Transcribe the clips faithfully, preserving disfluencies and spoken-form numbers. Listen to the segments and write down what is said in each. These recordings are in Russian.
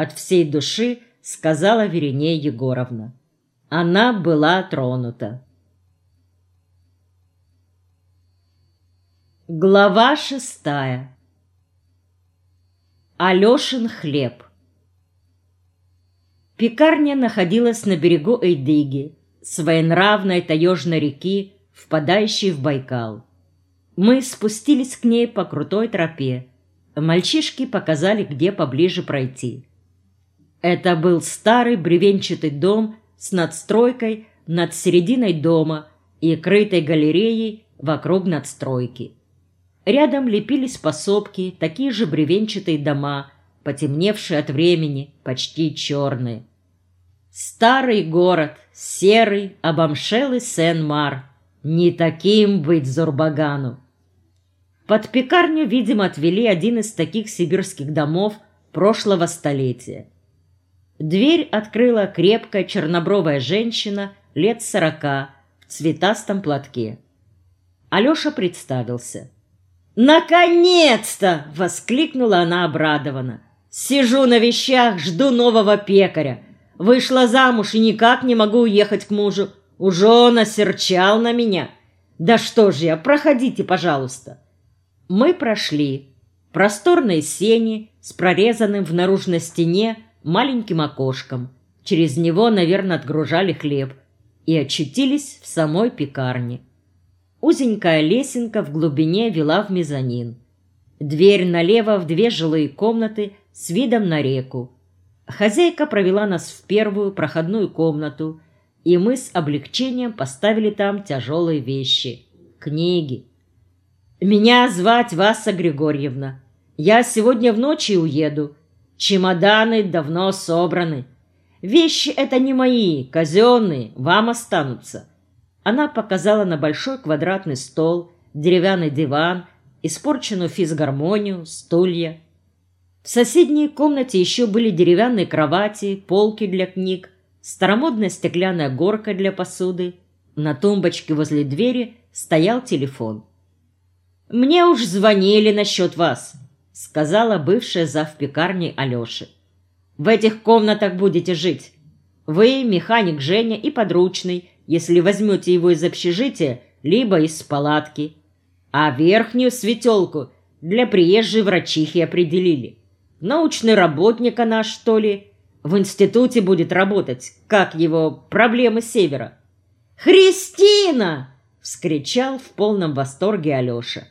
от всей души сказала Веринея Егоровна. Она была тронута. Глава шестая. Алешин хлеб. Пекарня находилась на берегу Эйдыги, своенравной таежной реки, впадающей в Байкал. Мы спустились к ней по крутой тропе. Мальчишки показали, где поближе пройти. Это был старый бревенчатый дом с надстройкой над серединой дома и крытой галереей вокруг надстройки. Рядом лепились пособки, такие же бревенчатые дома, потемневшие от времени, почти черные. Старый город, серый, обомшелый Сен-Мар. Не таким быть Зурбагану. Под пекарню, видимо, отвели один из таких сибирских домов прошлого столетия. Дверь открыла крепкая чернобровая женщина лет сорока в цветастом платке. Алеша представился. «Наконец-то!» — воскликнула она обрадованно. «Сижу на вещах, жду нового пекаря. Вышла замуж и никак не могу уехать к мужу. Уже он осерчал на меня. Да что ж я, проходите, пожалуйста». Мы прошли. Просторные сени с прорезанным в наружной стене маленьким окошком. Через него, наверное, отгружали хлеб. И очутились в самой пекарне. Узенькая лесенка в глубине вела в мезонин. Дверь налево в две жилые комнаты с видом на реку. Хозяйка провела нас в первую проходную комнату, и мы с облегчением поставили там тяжелые вещи. Книги. «Меня звать Васа Григорьевна. Я сегодня в ночи уеду. Чемоданы давно собраны. Вещи это не мои, казенные, вам останутся». Она показала на большой квадратный стол, деревянный диван, испорченную физгармонию, стулья. В соседней комнате еще были деревянные кровати, полки для книг, старомодная стеклянная горка для посуды. На тумбочке возле двери стоял телефон. «Мне уж звонили насчет вас», — сказала бывшая завпекарней Алеши. «В этих комнатах будете жить. Вы, механик Женя и подручный, если возьмете его из общежития, либо из палатки. А верхнюю светелку для приезжей врачихи определили. Научный работник она, что ли? В институте будет работать. Как его проблемы севера?» «Христина!» — вскричал в полном восторге Алеша.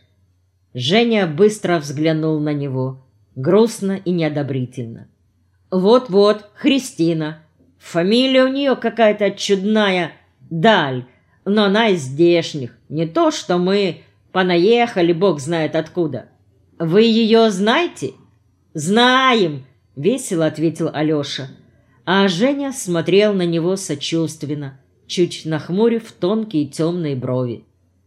Женя быстро взглянул на него, грустно и неодобрительно. «Вот-вот, Христина. Фамилия у нее какая-то чудная, Даль, но она из здешних. Не то, что мы понаехали, бог знает откуда. Вы ее знаете?» «Знаем!» — весело ответил Алеша. А Женя смотрел на него сочувственно, чуть нахмурив тонкие темные брови.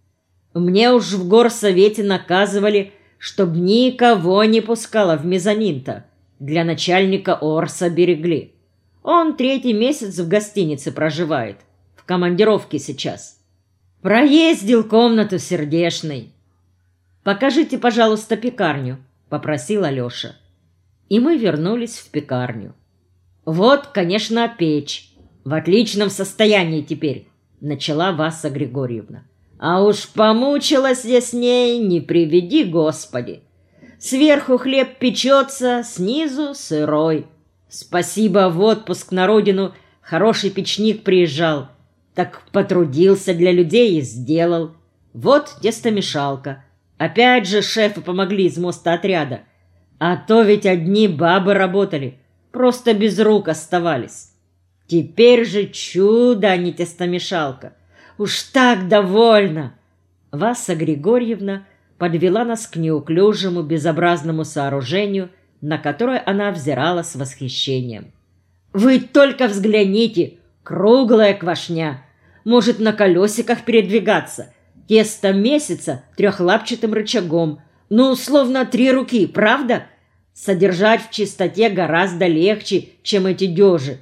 «Мне уж в горсовете наказывали, чтоб никого не пускало в мезонин-то. Для начальника Орса берегли. Он третий месяц в гостинице проживает. В командировке сейчас. Проездил комнату сердешной». «Покажите, пожалуйста, пекарню», — попросил Алеша. И мы вернулись в пекарню. «Вот, конечно, печь. В отличном состоянии теперь», — начала Васа Григорьевна. «А уж помучилась я с ней, не приведи Господи. Сверху хлеб печется, снизу сырой. Спасибо, в отпуск на родину хороший печник приезжал. Так потрудился для людей и сделал. Вот тестомешалка. Опять же шефы помогли из моста-отряда. А то ведь одни бабы работали, просто без рук оставались. Теперь же чудо, а не тестомешалка. Уж так довольна!» Васа Григорьевна подвела нас к неуклюжему безобразному сооружению, на которое она взирала с восхищением. «Вы только взгляните! Круглая квашня! Может на колесиках передвигаться! Тесто месяца трехлапчатым рычагом! Ну, словно три руки, правда? Содержать в чистоте гораздо легче, чем эти дёжи!»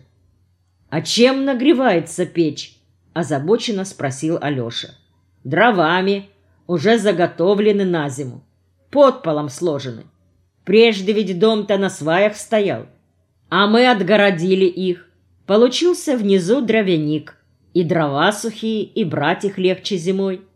«А чем нагревается печь?» — озабоченно спросил Алеша. «Дровами, уже заготовлены на зиму, под полом сложены. Прежде ведь дом-то на сваях стоял. А мы отгородили их. Получился внизу дровяник. И дрова сухие, и брать их легче зимой.